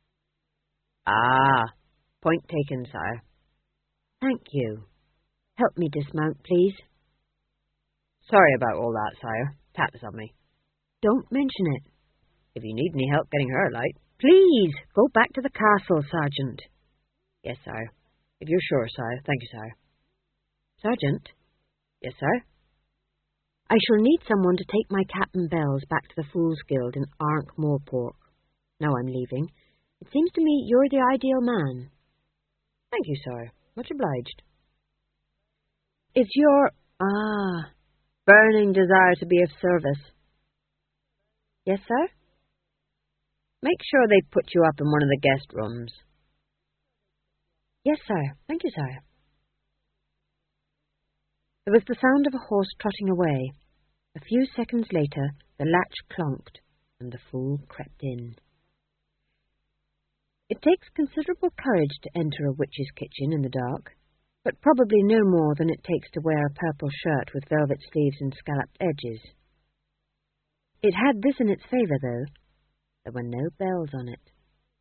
"Ah, point taken, sire." "Thank you. Help me dismount, please." "Sorry about all that, sire. Pat was on me." "Don't mention it." "If you need any help getting her a light—" "Please, go back to the castle, Sergeant." "Yes, sire. If you're sure, sire. Thank you, sire." "Sergeant?" "Yes, sire?" "I shall need someone to take my cap and bells back to the Fool's Guild in Ankh-Morpork. Now I'm leaving. It seems to me you're the ideal man." "Thank you, sire. Much obliged." "It's your, burning desire to be of service." "Yes, sir?" "Make sure they put you up in one of the guest rooms." "Yes, sir. Thank you, sir." There was the sound of a horse trotting away. A few seconds later, the latch clonked, and the Fool crept in. It takes considerable courage to enter a witch's kitchen in the dark, but probably no more than it takes to wear a purple shirt with velvet sleeves and scalloped edges. It had this in its favour, though. There were no bells on it.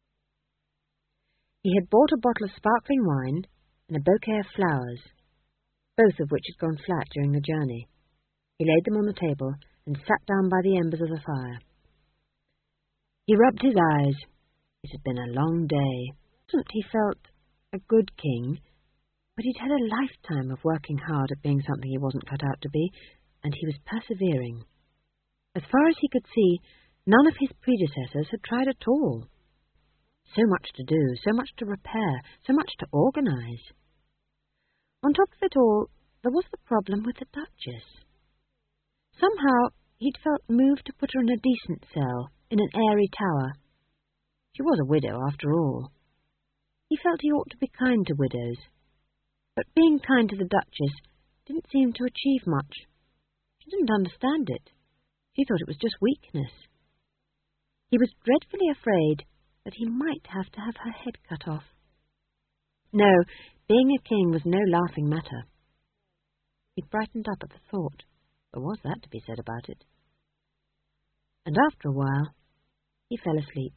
He had bought a bottle of sparkling wine and a bouquet of flowers, both of which had gone flat during the journey. He laid them on the table and sat down by the embers of the fire. He rubbed his eyes. It had been a long day. He felt a good king, but he'd had a lifetime of working hard at being something he wasn't cut out to be, and he was persevering. As far as he could see, None of his predecessors had tried at all. So much to do, so much to repair, so much to organise. On top of it all, there was the problem with the Duchess. Somehow he'd felt moved to put her in a decent cell, in an airy tower. She was a widow, after all. He felt he ought to be kind to widows. But being kind to the Duchess didn't seem to achieve much. She didn't understand it. She thought it was just weakness. He was dreadfully afraid that he might have to have her head cut off. No, being a king was no laughing matter. He brightened up at the thought. There was that to be said about it. And after a while, he fell asleep.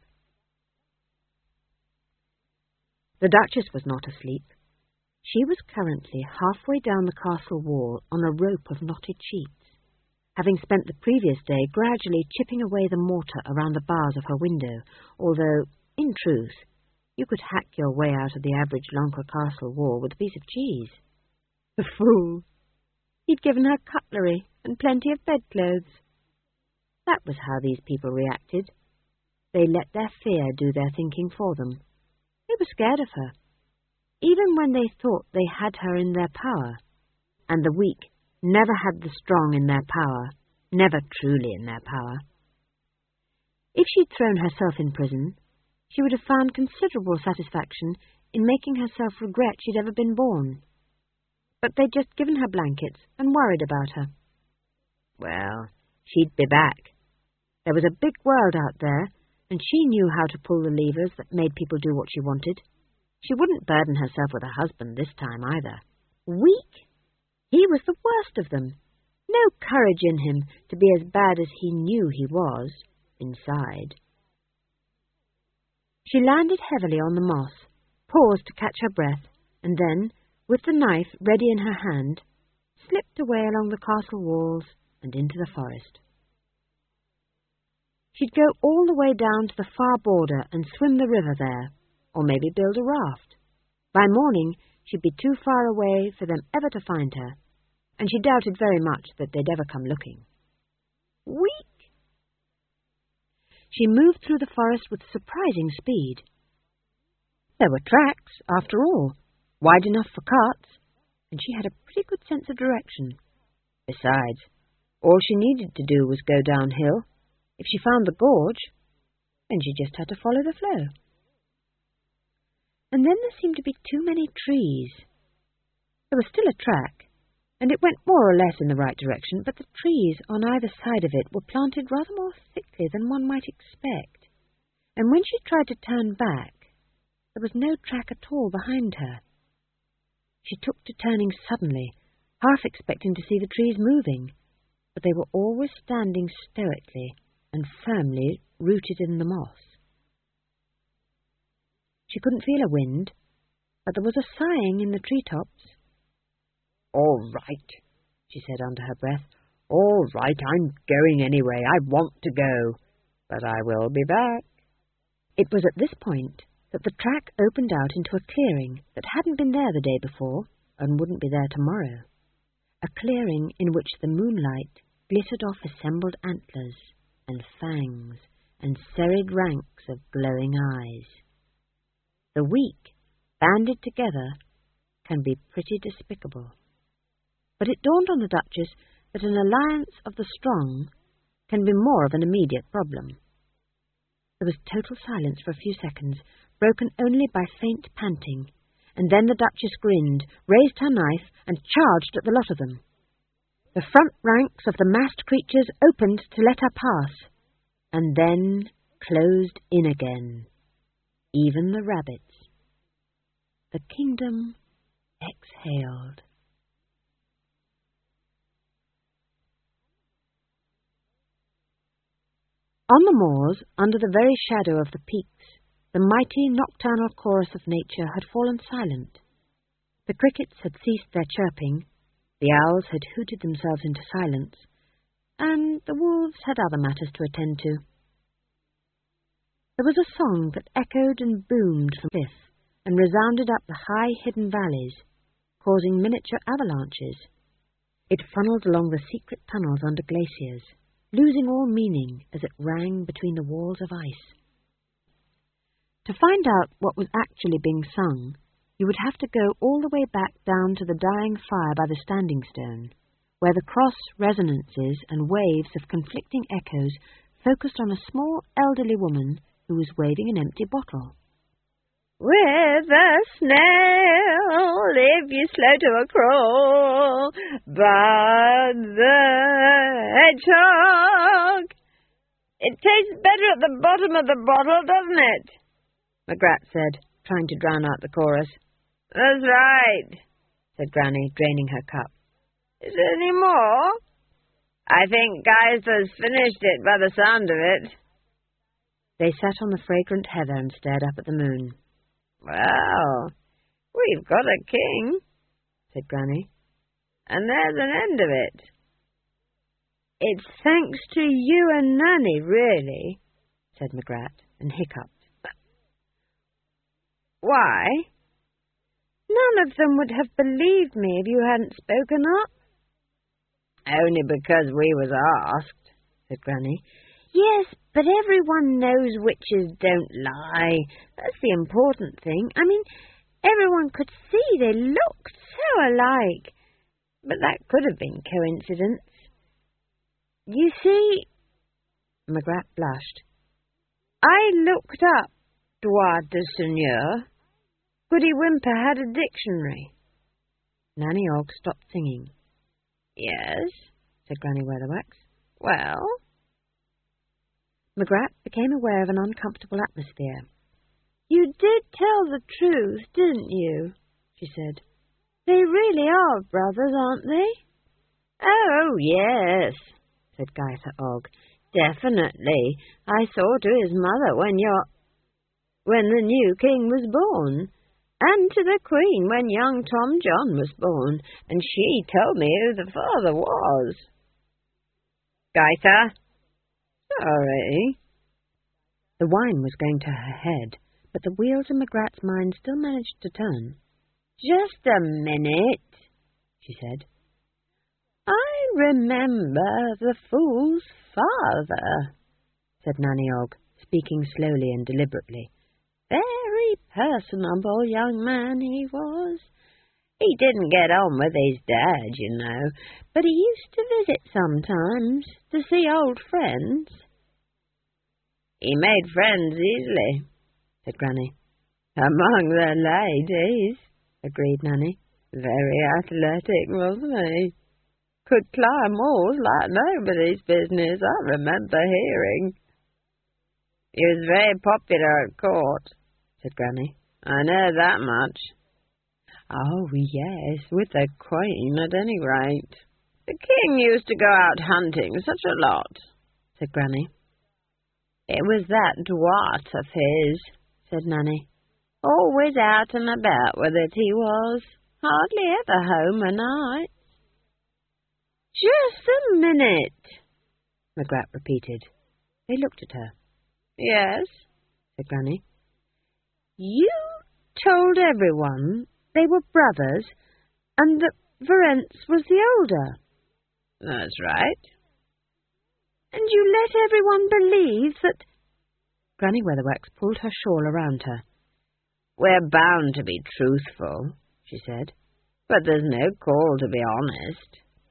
The Duchess was not asleep. She was currently halfway down the castle wall on a rope of knotted sheets, having spent the previous day gradually chipping away the mortar around the bars of her window, although, in truth, you could hack your way out of the average Lancre castle wall with a piece of cheese. The fool! He'd given her cutlery and plenty of bedclothes. That was how these people reacted. They let their fear do their thinking for them. They were scared of her, even when they thought they had her in their power, and the weak never had the strong in their power, never truly in their power. If she'd thrown herself in prison, she would have found considerable satisfaction in making herself regret she'd ever been born. But they'd just given her blankets and worried about her. Well, she'd be back. There was a big world out there, and she knew how to pull the levers that made people do what she wanted. She wouldn't burden herself with a husband this time either. Weak? He was the worst of them. No courage in him to be as bad as he knew he was, inside. She landed heavily on the moss, paused to catch her breath, and then, with the knife ready in her hand, slipped away along the castle walls and into the forest. She'd go all the way down to the far border and swim the river there, or maybe build a raft. By morning, she'd be too far away for them ever to find her, and she doubted very much that they'd ever come looking. Weak! She moved through the forest with surprising speed. There were tracks, after all, wide enough for carts, and she had a pretty good sense of direction. Besides, all she needed to do was go downhill. If she found the gorge, then she just had to follow the flow. And then there seemed to be too many trees. There was still a track, and it went more or less in the right direction, but the trees on either side of it were planted rather more thickly than one might expect, and when she tried to turn back, there was no track at all behind her. She took to turning suddenly, half expecting to see the trees moving, but they were always standing stoically and firmly rooted in the moss. She couldn't feel a wind, but there was a sighing in the treetops. "All right," she said under her breath. "All right, I'm going anyway. I want to go, but I will be back." It was at this point that the track opened out into a clearing that hadn't been there the day before and wouldn't be there tomorrow. A clearing in which the moonlight glittered off assembled antlers and fangs and serried ranks of glowing eyes. The weak, banded together, can be pretty despicable. But it dawned on the Duchess that an alliance of the strong can be more of an immediate problem. There was total silence for a few seconds, broken only by faint panting, and then the Duchess grinned, raised her knife, and charged at the lot of them. The front ranks of the massed creatures opened to let her pass, and then closed in again, even the rabbits. The kingdom exhaled. On the moors, under the very shadow of the peaks, the mighty nocturnal chorus of nature had fallen silent. The crickets had ceased their chirping, the owls had hooted themselves into silence, and the wolves had other matters to attend to. There was a song that echoed and boomed from the cliff and resounded up the high hidden valleys, causing miniature avalanches. It funneled along the secret tunnels under glaciers, losing all meaning as it rang between the walls of ice. To find out what was actually being sung, you would have to go all the way back down to the dying fire by the Standing Stone, where the cross resonances and waves of conflicting echoes focused on a small elderly woman who was waving an empty bottle. With a snail, if you slow to a crawl, but the hedgehog. It tastes better at the bottom of the bottle, doesn't it? McGrath said, trying to drown out the chorus. That's right, said Granny, draining her cup. Is there any more? I think Geister's finished it by the sound of it. They sat on the fragrant heather and stared up at the moon. Well, we've got a king, said Granny, and there's an end of it. It's thanks to you and Nanny, really, said McGrath, and hiccuped. Why? None of them would have believed me if you hadn't spoken up. Only because we was asked, said Granny. Yes, but everyone knows witches don't lie. That's the important thing. I mean, everyone could see they looked so alike. But that could have been coincidence. You see, McGrath blushed. I looked up Droit de Seigneur. Goody Whymper had a dictionary. Nanny Ogg stopped singing. Yes, said Granny Weatherwax. Well? McGrath became aware of an uncomfortable atmosphere. You did tell the truth, didn't you? She said. They really are brothers, aren't they? Oh, yes, said Geiser Ogg. Definitely. I saw to his mother when the new king was born, and to the queen when young Tom John was born, and she told me who the father was. Geiser? Sorry. The wine was going to her head, but the wheels in McGrath's mind still managed to turn. Just a minute, she said. I remember the fool's father, said Nanny Ogg, speaking slowly and deliberately. Very personable young man he was. He didn't get on with his dad, you know, but he used to visit sometimes to see old friends. He made friends easily, said Granny. Among the ladies, agreed Nanny. Very athletic, wasn't he? Could climb walls like nobody's business, I remember hearing. He was very popular at court, said Granny. I know that much. Oh, yes, with the Queen at any rate. The King used to go out hunting such a lot, said Granny. It was that Dwart of his, said Nanny. Always out and about with it he was. Hardly ever home o' nights. Just a minute, McGrath repeated. They looked at her. Yes, said Granny. You told everyone they were brothers, and that Verence was the older. That's right. And you let everyone believe that... Granny Weatherwax pulled her shawl around her. We're bound to be truthful, she said, but there's no call to be honest.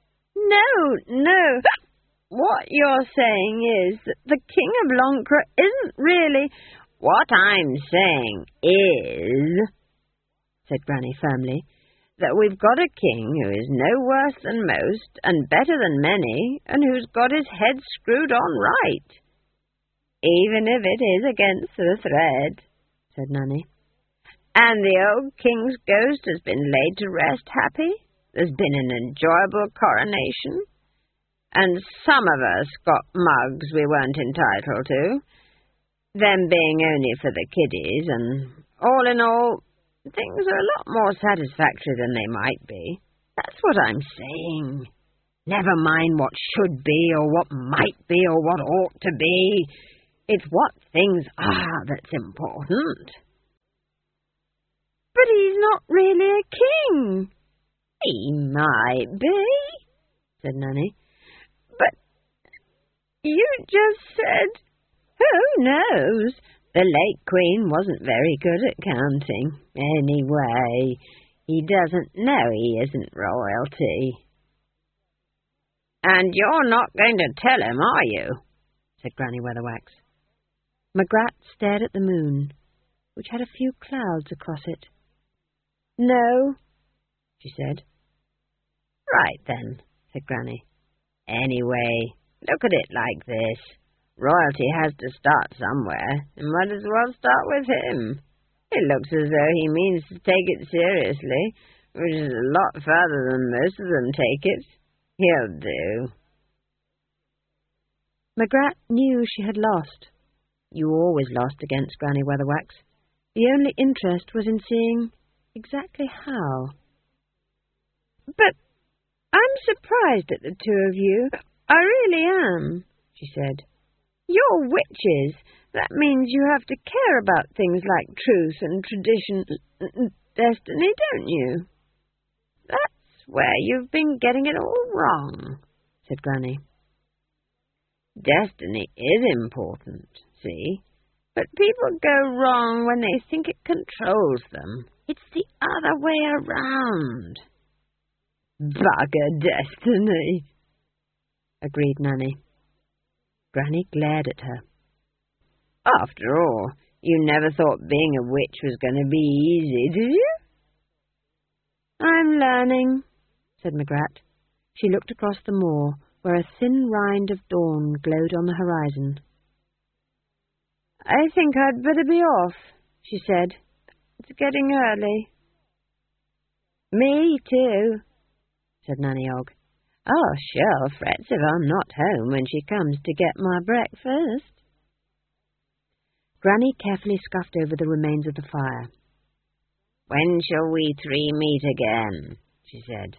No. What you're saying is that the King of Loncra isn't really... What I'm saying is, said Granny firmly, that we've got a king who is no worse than most, and better than many, and who's got his head screwed on right. Even if it is against the thread, said Nanny. And the old king's ghost has been laid to rest happy. There's been an enjoyable coronation. And some of us got mugs we weren't entitled to, them being only for the kiddies, and all in all, things are a lot more satisfactory than they might be. That's what I'm saying. Never mind what should be, or what might be, or what ought to be. It's what things are that's important. But he's not really a king. He might be, said Nanny. But You just said... Who knows? The late Queen wasn't very good at counting. Anyway, he doesn't know he isn't royalty. And you're not going to tell him, are you? Said Granny Weatherwax. Magrat stared at the moon, which had a few clouds across it. No, she said. Right then, said Granny. Anyway, look at it like this. Royalty has to start somewhere, and might as well start with him. It looks as though he means to take it seriously, which is a lot further than most of them take it. He'll do. Magrat knew she had lost. You always lost against Granny Weatherwax. The only interest was in seeing exactly how. But I'm surprised at the two of you. I really am, she said. You're witches. That means you have to care about things like truth and tradition and destiny, don't you? That's where you've been getting it all wrong, said Granny. Destiny is important, see? But people go wrong when they think it controls them. It's the other way around. Bugger destiny, agreed Nanny. Granny glared at her. After all, you never thought being a witch was going to be easy, did you? I'm learning, said Magrat. She looked across the moor, where a thin rind of dawn glowed on the horizon. I think I'd better be off, she said. It's getting early. Me too, said Nanny Og. Oh, sure, frets if I'm not home when she comes to get my breakfast. Granny carefully scuffed over the remains of the fire. When shall we three meet again? She said.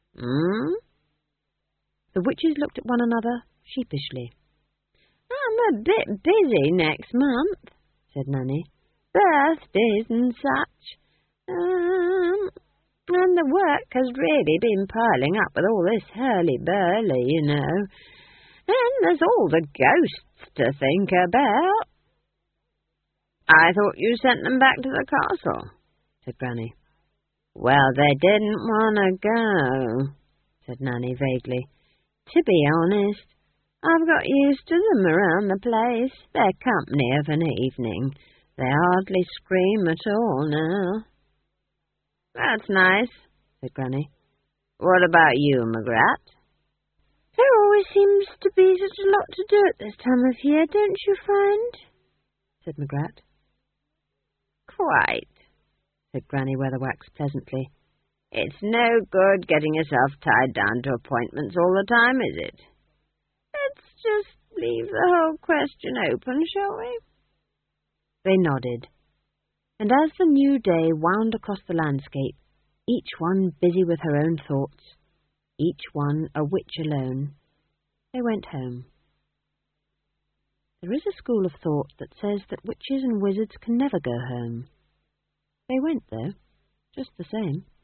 The witches looked at one another sheepishly. I'm a bit busy next month, said Nanny. Birthdays and such. And the work has really been piling up with all this hurly-burly, you know. And there's all the ghosts to think about. I thought you sent them back to the castle, said Granny. Well, they didn't want to go, said Nanny vaguely. To be honest, I've got used to them around the place. They're company of an evening. They hardly scream at all now. That's nice, said Granny. What about you, Magrat? There always seems to be such a lot to do at this time of year, don't you find? Said Magrat. Quite, said Granny Weatherwax pleasantly. It's no good getting yourself tied down to appointments all the time, is it? Let's just leave the whole question open, shall we? They nodded, and as the new day wound across the landscape, each one busy with her own thoughts, each one a witch alone, they went home. There is a school of thought that says that witches and wizards can never go home. They went, though, just the same.